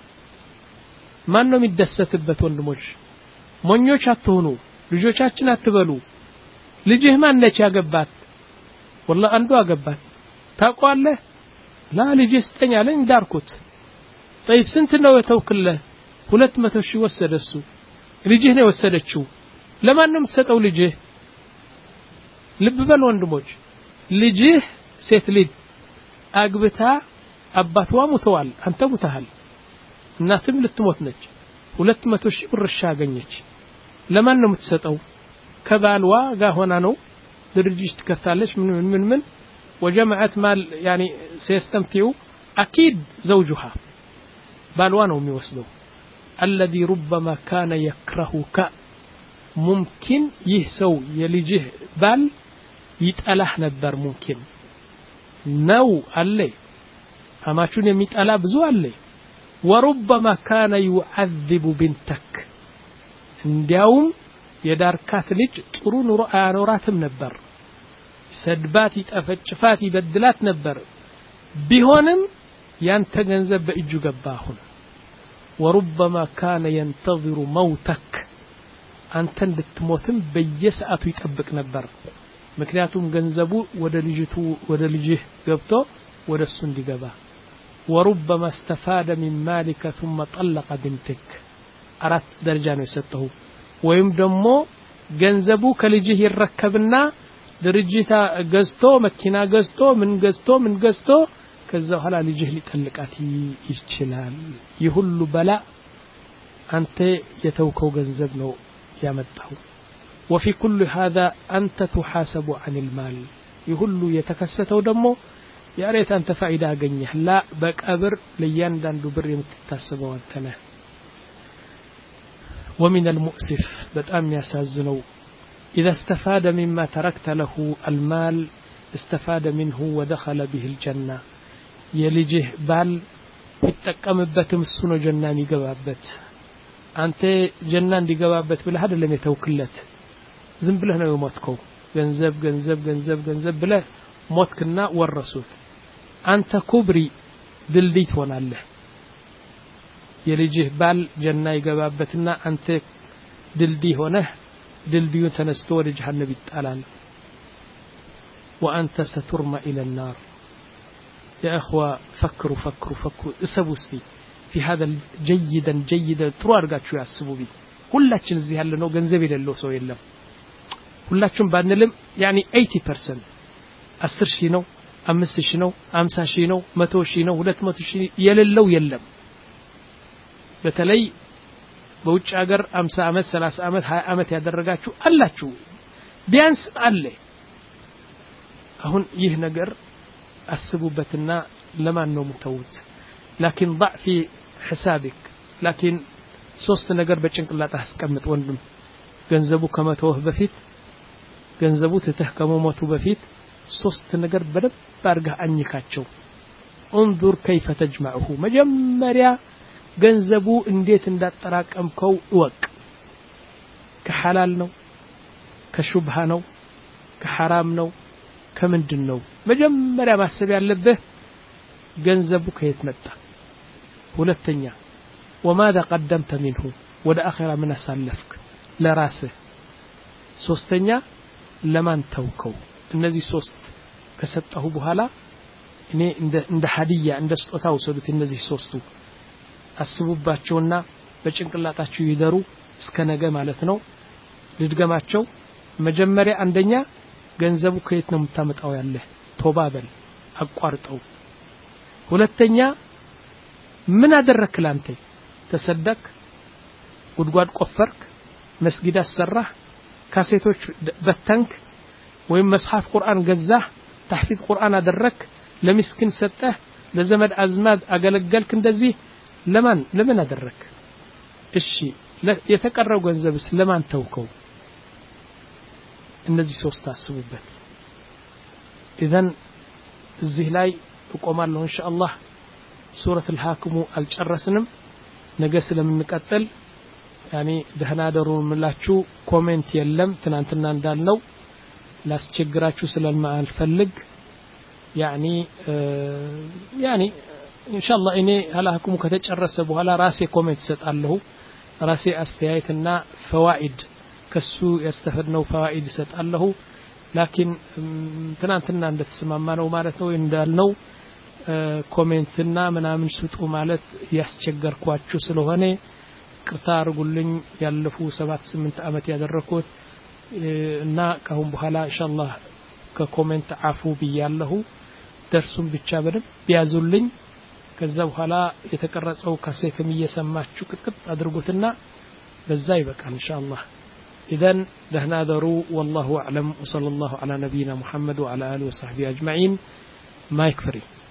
ማን ነው የሚደሰትበት ወንድሞች ሞኞች አትሆኑ ልጆቻችን አትበሉ ልጅህ ማን ነች ያገባት والله አንዱ አገባት ታቋለህ ላ ልጅህ ስተኛለኝ ዳርኩት طيب ስንት ነው የተውክለ ሁለት መቶ ሺህ ወሰደሱ ልጅህ ነው ወሰደችው ለማን ነው የምትሰጠው ልጅህ ልብ በል ወንድሞች ልጅህ ሴት ልጅ አግብታ አባቷ ሞተዋል አንተ ሞተሃል እናትም ልትሞት ነች ሁለት መቶ ሺህ ብር አገኘች ለማን ነው የምትሰጠው ከባልዋ ጋር ሆና ነው ድርጅት ትከታለች ምን ምን ምን وجمعت مال يعني سيستمتع اكيد زوجها بالوا ነው የሚወስደው الذي ربما كان يكرهك ممكن يهسو يلجه بال يطلح ነበር ممكن ነው አለ አማቹን የሚጠላ ብዙ አለ وربما كان يعذب بنتك እንዲያውም የዳርካት ልጅ ጥሩ ኑሮ አያኖራትም ነበር ሰድባት ይጠፈጭፋት ይበድላት ነበር ቢሆንም ያንተ ገንዘብ በእጁ ገባ አሁን وربما كان ينتظر موتك አንተ እንድትሞትም በየሰዓቱ ይጠብቅ ነበር ምክንያቱም ገንዘቡ ወደ ልጅቱ ወደ ልጅህ ገብቶ ወደሱ እንዲገባ وربما استفاد من مالك ثم طلق بنتك አራት ደረጃ ነው የሰጠው ወይም ደግሞ ገንዘቡ ከልጅህ ይረከብና ድርጅታ ገዝቶ መኪና ገዝቶ ምን ገዝቶ ምን ገዝቶ ከዛ በኋላ ልጅህ ሊጠልቃት ይችላል ይሁሉ በላ አንተ የተውከው ገንዘብ ነው ያመጣው وفي كل هذا أنت تحاسب عن المال يهل يتكسته دمو يا ريت أنت فائدة أغنيه لا بقبر ليانداندو بر يمتتاسبو أنتنا ومن المؤسف بتأم يسازنو إذا استفاد مما تركت له المال استفاد منه ودخل به الجنة يلجه بال يتقمبتم السنو جنان يقبابت أنت جنان يقبابت بلا هذا لم يتوكلت زم بله ነው የሞትከው ገንዘብ ገንዘብ ገንዘብ ገንዘብ ብለ ሞትክና ወረሱት አንተ ኩብሪ ድልድይ ትሆናለህ የልጅህ ባል ጀና ይገባበትና አንተ ድልድይ ሆነህ ድልድዩ ተነስቶ ወደ ጀሃነም ይጣላል وانت سترمى الى النار يا اخوه فكروا فكروا فكروا اسبوستي في هذا جيدا جيدا ጥሩ አድርጋችሁ ያስቡ ቢ ሁላችን እዚህ ያለነው ገንዘብ የሌለው ሰው የለም ሁላችሁም ባንልም يعني eighty percent አስር ሺህ ነው አምስት ሺህ ነው ሃምሳ ሺህ ነው መቶ ሺህ ነው ሁለት መቶ ሺህ የሌለው የለም በተለይ በውጭ ሀገር አምሳ አመት ሰላሳ አመት ሃያ አመት ያደረጋችሁ አላችሁ ቢያንስ አለ አሁን ይህ ነገር አስቡበትና ለማን ነው ምተውት لكن ضع في حسابك لكن ሶስት ነገር በጭንቅላት አስቀምጥ ወንድም ገንዘቡ ከመተውህ በፊት ገንዘቡ ተተከመሞቱ በፊት ሶስት ነገር በደብ አርጋህ አኝካቸው انظر كيف تجمعه መጀመሪያ ገንዘቡ እንዴት እንዳጠራቀምከው ወቅ ከሐላል ነው ከሹብሃ ነው ከሐራም ነው ከምንድነው መጀመሪያ ማሰብ ያለብህ ገንዘቡ ከየት መጣ ሁለተኛ وماذا قدمت منه ወደ አኺራ ምን አሳለፍክ ለራስህ ሶስተኛ ለማን ተውከው እነዚህ ሶስት ከሰጠሁ በኋላ እኔ እንደ እንደ ሀዲያ እንደ ስጦታ ወሰዱት እነዚህ ሶስቱ አስቡባቸውና በጭንቅላታችሁ ይደሩ እስከ ነገ ማለት ነው ልድገማቸው መጀመሪያ አንደኛ ገንዘቡ ከየት ነው የምታመጣው ያለ ቶባ በል አቋርጠው ሁለተኛ ምን አደረክ ላንተ ተሰደክ ጉድጓድ ቆፈርክ መስጊድ አሰራህ ካሴቶች በተንክ ወይም መጽሐፍ ቁርአን ገዛህ ተህፊዝ ቁርአን አደረክ ለምስኪን ሰጠህ ለዘመድ አዝማድ አገለገልክ እንደዚህ ለማን ለምን አደረክ እሺ የተቀረው ገንዘብስ ለማን ተውከው እነዚህ ሶስት አስቡበት اذا እዚህ ላይ እቆማለሁ ኢንሻአላህ ሱረት الحاكم አልጨረስንም ነገ ስለምንቀጥል ያኒ ደህና ደሩ ምላችሁ ኮሜንት የለም ትናንትና እንዳልነው ላስቸግራችሁ ስለማልፈልግ ያኒ ያኒ ኢንሻአላህ እኔ ሀላኩም ከተጨረሰ በኋላ ራሴ ኮሜንት ሰጣለሁ ራሴ አስተያየትና ፈዋኢድ ከሱ ያስተፈድነው ፈዋኢድ ሰጣለሁ ላኪን ትናንትና እንደተስማማነው ማለት ነው እንዳልነው ኮሜንትና ምናምን ስጡ ማለት ያስቸገርኳችሁ ስለሆነ ቅርታ አርጉልኝ ያለፉ ሰባት ስምንት አመት ያደረኩት እና ካሁን በኋላ ኢንሻአላህ ከኮሜንት አፉ ብያለሁ ደርሱን ብቻ በደም ቢያዙልኝ ከዛ በኋላ የተቀረጸው ካሴትም እየሰማችሁ ቅጥቅጥ አድርጉትና በዛ ይበቃል ኢንሻአላህ اذا دهنا درو والله اعلم وصلى الله على نبينا محمد وعلى اله وصحبه اجمعين ما يكفري